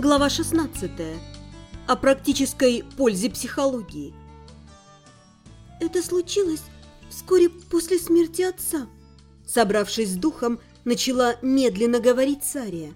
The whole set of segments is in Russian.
Глава 16. О практической пользе психологии. Это случилось вскоре после смерти отца. Собравшись с духом, начала медленно говорить Сария.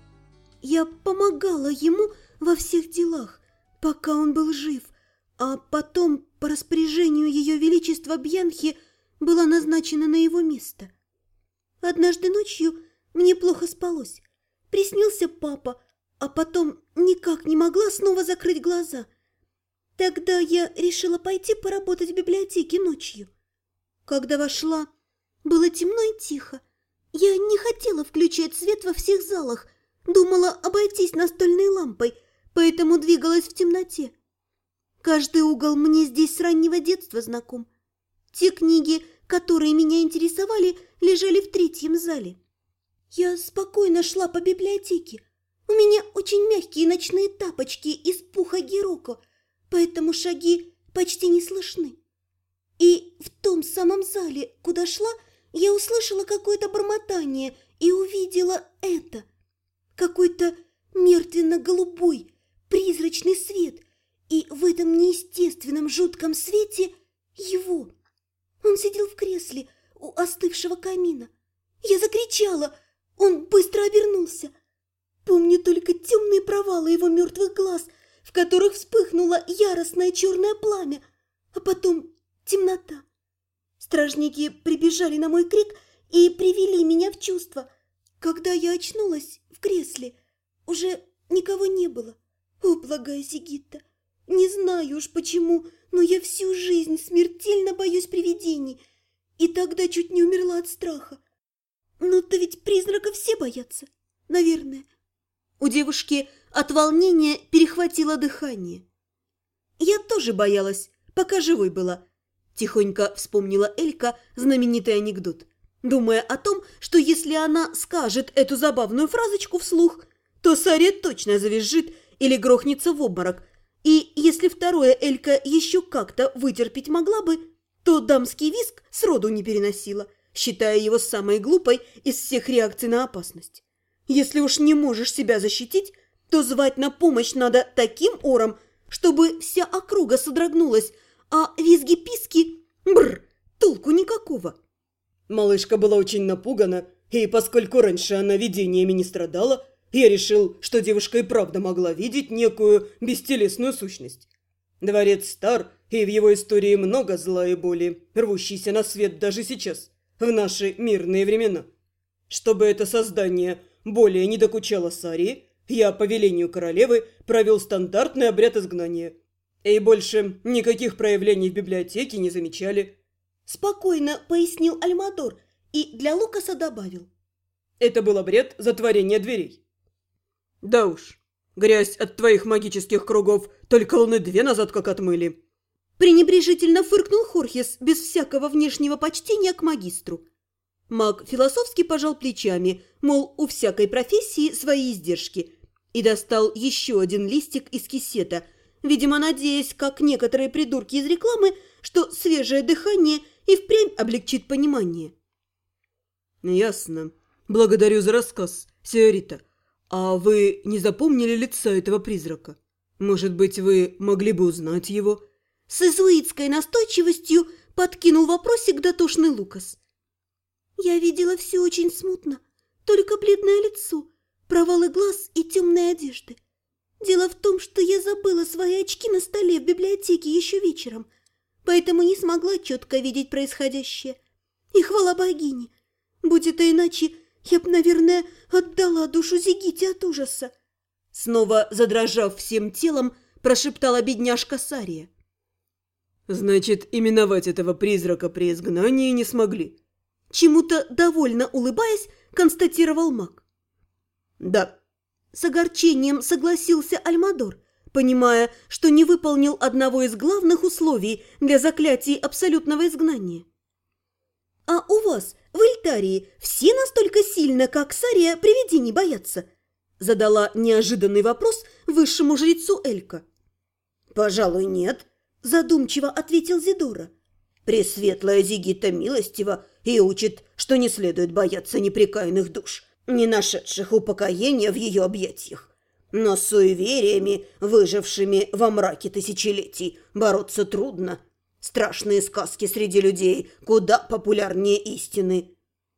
Я помогала ему во всех делах, пока он был жив, а потом, по распоряжению Ее Величества Бьянхи, была назначена на его место. Однажды ночью мне плохо спалось. Приснился папа, а потом никак не могла снова закрыть глаза. Тогда я решила пойти поработать в библиотеке ночью. Когда вошла, было темно и тихо. Я не хотела включать свет во всех залах, думала обойтись настольной лампой, поэтому двигалась в темноте. Каждый угол мне здесь с раннего детства знаком. Те книги, которые меня интересовали, лежали в третьем зале. Я спокойно шла по библиотеке. У меня очень мягкие ночные тапочки из пуха гироко, поэтому шаги почти не слышны. И в том самом зале, куда шла, я услышала какое-то бормотание и увидела это. Какой-то мертвенно-голубой, призрачный свет, и в этом неестественном жутком свете его. Он сидел в кресле у остывшего камина. Я закричала, он быстро обернулся. Помню только темные провалы его мертвых глаз, в которых вспыхнуло яростное черное пламя, а потом темнота. Стражники прибежали на мой крик и привели меня в чувство. Когда я очнулась в кресле, уже никого не было. О, благая Зигитта, не знаю уж почему, но я всю жизнь смертельно боюсь привидений, и тогда чуть не умерла от страха. Но-то ведь призраков все боятся, наверное. У девушки от волнения перехватило дыхание. «Я тоже боялась, пока живой была», – тихонько вспомнила Элька знаменитый анекдот, думая о том, что если она скажет эту забавную фразочку вслух, то Сария точно завизжит или грохнется в обморок, и если второе Элька еще как-то вытерпеть могла бы, то дамский визг сроду не переносила, считая его самой глупой из всех реакций на опасность. Если уж не можешь себя защитить, то звать на помощь надо таким ором, чтобы вся округа содрогнулась, а визги-писки – бррр, толку никакого. Малышка была очень напугана, и поскольку раньше она видениями не страдала, я решил, что девушка и правда могла видеть некую бестелесную сущность. Дворец стар, и в его истории много зла и боли, рвущейся на свет даже сейчас, в наши мирные времена. Чтобы это создание более не докучало Сарии, я по велению королевы провел стандартный обряд изгнания. И больше никаких проявлений в библиотеке не замечали. Спокойно пояснил Альмадор и для Лукаса добавил. Это был обряд затворения дверей. Да уж, грязь от твоих магических кругов только луны 2 назад как отмыли. Пренебрежительно фыркнул Хорхес без всякого внешнего почтения к магистру. Маг философски пожал плечами, мол, у всякой профессии свои издержки, и достал еще один листик из кисета, видимо, надеясь, как некоторые придурки из рекламы, что свежее дыхание и впрямь облегчит понимание. Ясно. Благодарю за рассказ, сеньорита. А вы не запомнили лица этого призрака? Может быть, вы могли бы узнать его? С иезуитской настойчивостью подкинул вопросик дотошный Лукас. Я видела все очень смутно, только бледное лицо, провалы глаз и темные одежды. Дело в том, что я забыла свои очки на столе в библиотеке еще вечером, поэтому не смогла четко видеть происходящее. И хвала богине, будь это иначе, я б, наверное, отдала душу Зигите от ужаса. Снова задрожав всем телом, прошептала бедняжка Сария. Значит, именовать этого призрака при изгнании не смогли. Чему-то довольно улыбаясь, констатировал маг. Да. С огорчением согласился Альмадор, понимая, что не выполнил одного из главных условий для заклятий абсолютного изгнания. «А у вас в Эльтарии все настолько сильно, как Сария, привидений боятся?» Задала неожиданный вопрос высшему жрецу Элька. «Пожалуй, нет», – задумчиво ответил Зидора. «Пресветлая Зигита милостива и учит, что не следует бояться непрекаянных душ, не нашедших упокоения в ее объятиях. Но с суевериями, выжившими во мраке тысячелетий, бороться трудно. Страшные сказки среди людей куда популярнее истины.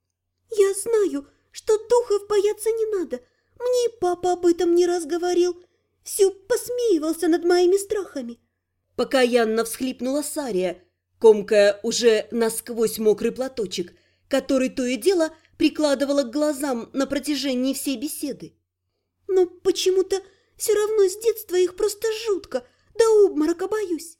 Я знаю, что духов бояться не надо. Мне и папа об этом не раз говорил. Все посмеивался над моими страхами. Покаянно всхлипнула Сария, комкая уже насквозь мокрый платочек, который то и дело прикладывала к глазам на протяжении всей беседы. Но почему-то все равно с детства их просто жутко, до обморока боюсь.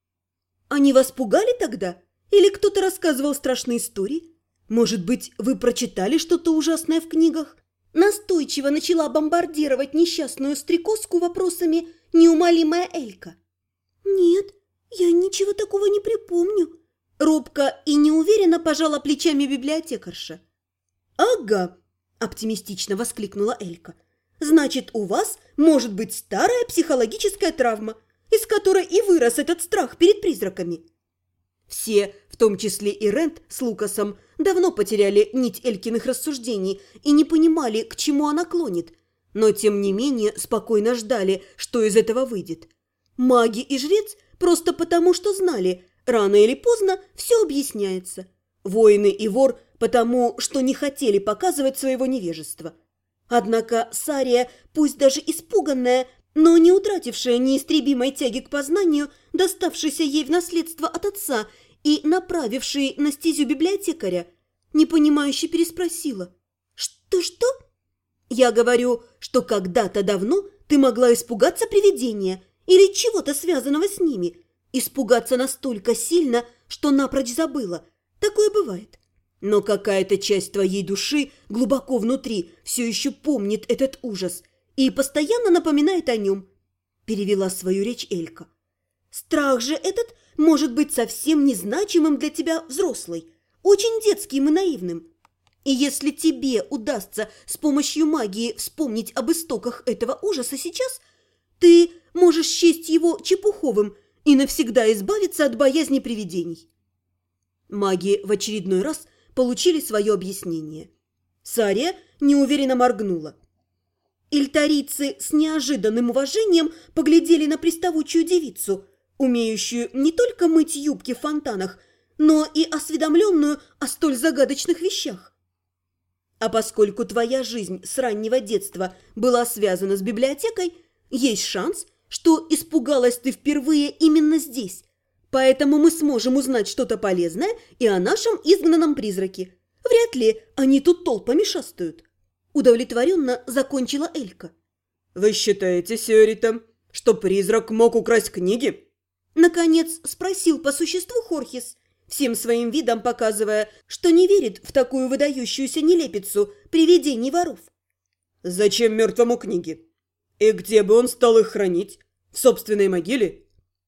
Они вас пугали тогда? Или кто-то рассказывал страшные истории? Может быть, вы прочитали что-то ужасное в книгах? Настойчиво начала бомбардировать несчастную стрекозку вопросами неумолимая Элька. Нет, я ничего такого не припомню. Робко и неуверенно пожала плечами библиотекарша. «Ага!» – оптимистично воскликнула Элька. «Значит, у вас может быть старая психологическая травма, из которой и вырос этот страх перед призраками». Все, в том числе и Рент с Лукасом, давно потеряли нить Элькиных рассуждений и не понимали, к чему она клонит, но тем не менее спокойно ждали, что из этого выйдет. Маги и жрец просто потому, что знали, рано или поздно все объясняется. Воины и вор потому, что не хотели показывать своего невежества. Однако Сария, пусть даже испуганная, но не утратившая неистребимой тяги к познанию, доставшейся ей в наследство от отца и направившей на стезю библиотекаря, непонимающе переспросила. «Что-что?» «Я говорю, что когда-то давно ты могла испугаться привидения или чего-то связанного с ними, испугаться настолько сильно, что напрочь забыла. Такое бывает. Но какая-то часть твоей души глубоко внутри все еще помнит этот ужас и постоянно напоминает о нем», – перевела свою речь Элька. «Страх же этот может быть совсем незначимым для тебя взрослый, очень детским и наивным. И если тебе удастся с помощью магии вспомнить об истоках этого ужаса сейчас, ты можешь счесть его чепуховым и навсегда избавиться от боязни привидений». Маги в очередной раз получили свое объяснение. Сария неуверенно моргнула. Ильтарийцы с неожиданным уважением поглядели на приставучую девицу, умеющую не только мыть юбки в фонтанах, но и осведомленную о столь загадочных вещах. А поскольку твоя жизнь с раннего детства была связана с библиотекой, есть шанс, что испугалась ты впервые именно здесь. Поэтому мы сможем узнать что-то полезное и о нашем изгнанном призраке. Вряд ли они тут толпами шастают. Удовлетворенно закончила Элька. «Вы считаете, сеньорита, что призрак мог украсть книги?» Наконец спросил по существу Хорхес, всем своим видом показывая, что не верит в такую выдающуюся нелепицу привидений воров. «Зачем мертвому книги? И где бы он стал их хранить? В собственной могиле?»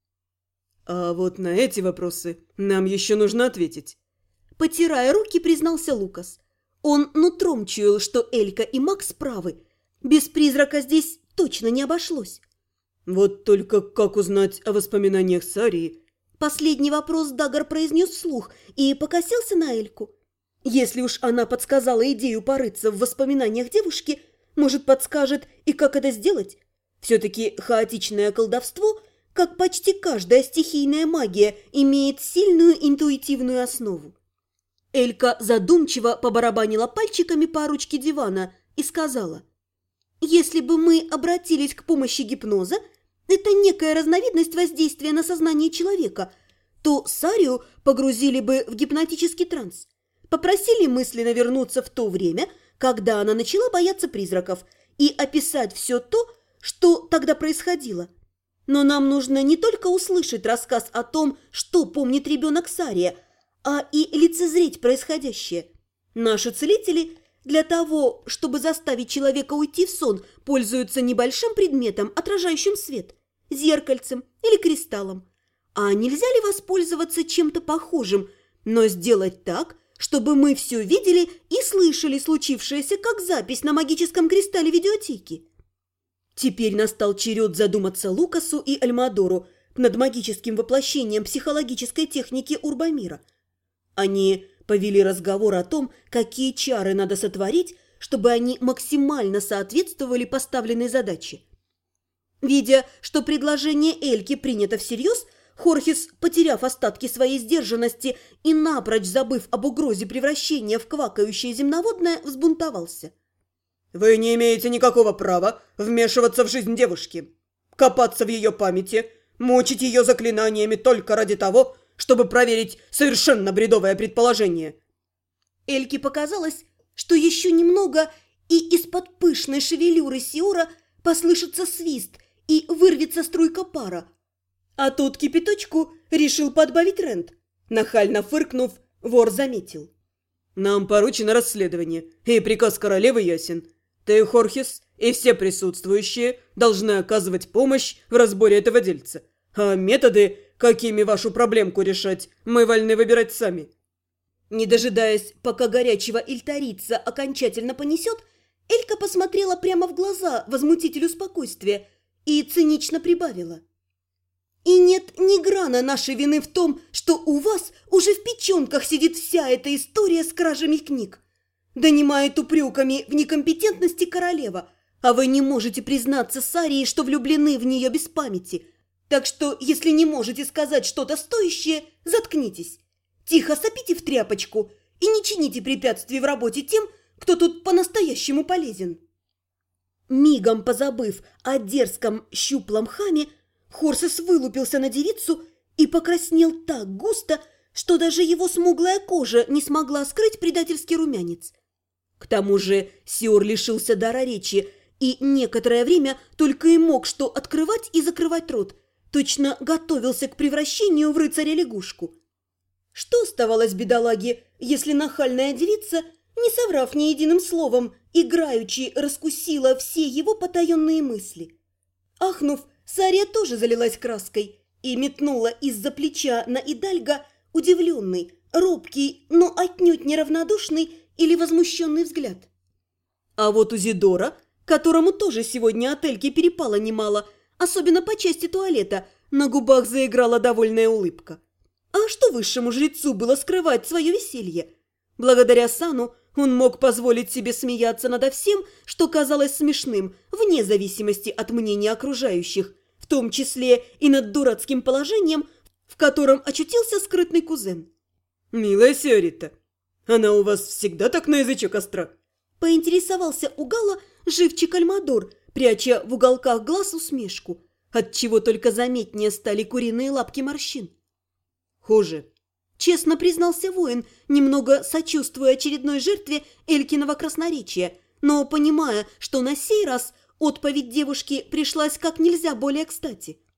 «А вот на эти вопросы нам еще нужно ответить», – потирая руки, признался Лукас. Он нутром чуял, что Элька и Макс правы. Без призрака здесь точно не обошлось. «Вот только как узнать о воспоминаниях Сарии?» Последний вопрос Дагар произнес вслух и покосился на Эльку. Если уж она подсказала идею порыться в воспоминаниях девушки, может, подскажет и как это сделать? Все-таки хаотичное колдовство, как почти каждая стихийная магия, имеет сильную интуитивную основу. Элька задумчиво побарабанила пальчиками по ручке дивана и сказала: «Если бы мы обратились к помощи гипноза, это некая разновидность воздействия на сознание человека, то Сарию погрузили бы в гипнотический транс, попросили мысленно вернуться в то время, когда она начала бояться призраков, и описать все то, что тогда происходило. Но нам нужно не только услышать рассказ о том, что помнит ребенок Сария, а и лицезреть происходящее. Наши целители для того, чтобы заставить человека уйти в сон, пользуются небольшим предметом, отражающим свет, зеркальцем или кристаллом. А нельзя ли воспользоваться чем-то похожим, но сделать так, чтобы мы все видели и слышали случившееся, как запись на магическом кристалле видеотеки?» Теперь настал черед задуматься Лукасу и Альмадору над магическим воплощением психологической техники Урбамира. Они повели разговор о том, какие чары надо сотворить, чтобы они максимально соответствовали поставленной задаче. Видя, что предложение Эльки принято всерьез, Хорхес, потеряв остатки своей сдержанности и напрочь забыв об угрозе превращения в квакающее земноводное, взбунтовался. «Вы не имеете никакого права вмешиваться в жизнь девушки, копаться в ее памяти, мучить ее заклинаниями только ради того, чтобы проверить совершенно бредовое предположение». Эльке показалось, что еще немного, и из-под пышной шевелюры Сиора послышится свист и вырвется струйка пара. А тут кипяточку решил подбавить Рент. Нахально фыркнув, вор заметил. «Нам поручено расследование, и приказ королевы ясен. Ты, Хорхес, и все присутствующие должны оказывать помощь в разборе этого дельца. А методы, какими вашу проблемку решать, мы вольны выбирать сами». Не дожидаясь, пока горячего ильтарица окончательно понесет, Элька посмотрела прямо в глаза возмутителю спокойствия и цинично прибавила. «И нет ни грана нашей вины в том, что у вас уже в печенках сидит вся эта история с кражами книг. Донимает упреками в некомпетентности королева, а вы не можете признаться Сарии, что влюблены в нее без памяти. Так что, если не можете сказать что-то стоящее, заткнитесь. Тихо сопите в тряпочку и не чините препятствий в работе тем, кто тут по-настоящему полезен». Мигом позабыв о дерзком щуплом хаме, Хорхес вылупился на девицу и покраснел так густо, что даже его смуглая кожа не смогла скрыть предательский румянец. К тому же Сиор лишился дара речи и некоторое время только и мог что открывать и закрывать рот, точно готовился к превращению в рыцаря-лягушку. Что оставалось бедолаге, если нахальная девица, не соврав ни единым словом, играючи раскусила все его потаенные мысли? Ахнув, Сария тоже залилась краской и метнула из-за плеча на Идальга удивленный, робкий, но отнюдь неравнодушный или возмущенный взгляд. А вот у Зидора, которому тоже сегодня от Эльки перепало немало, особенно по части туалета, на губах заиграла довольная улыбка. А что высшему жрецу было скрывать свое веселье? Благодаря сану он мог позволить себе смеяться надо всем, что казалось смешным, вне зависимости от мнения окружающих, в том числе и над дурацким положением, в котором очутился скрытный кузен. «Милая Сиорита, она у вас всегда так на язычок остра?» Поинтересовался у Гала живчик Альмадор, пряча в уголках глаз усмешку, отчего только заметнее стали куриные лапки морщин. «Хуже», – честно признался воин, немного сочувствуя очередной жертве Элькиного красноречия, но понимая, что на сей раз отповедь девушки пришлась как нельзя более кстати.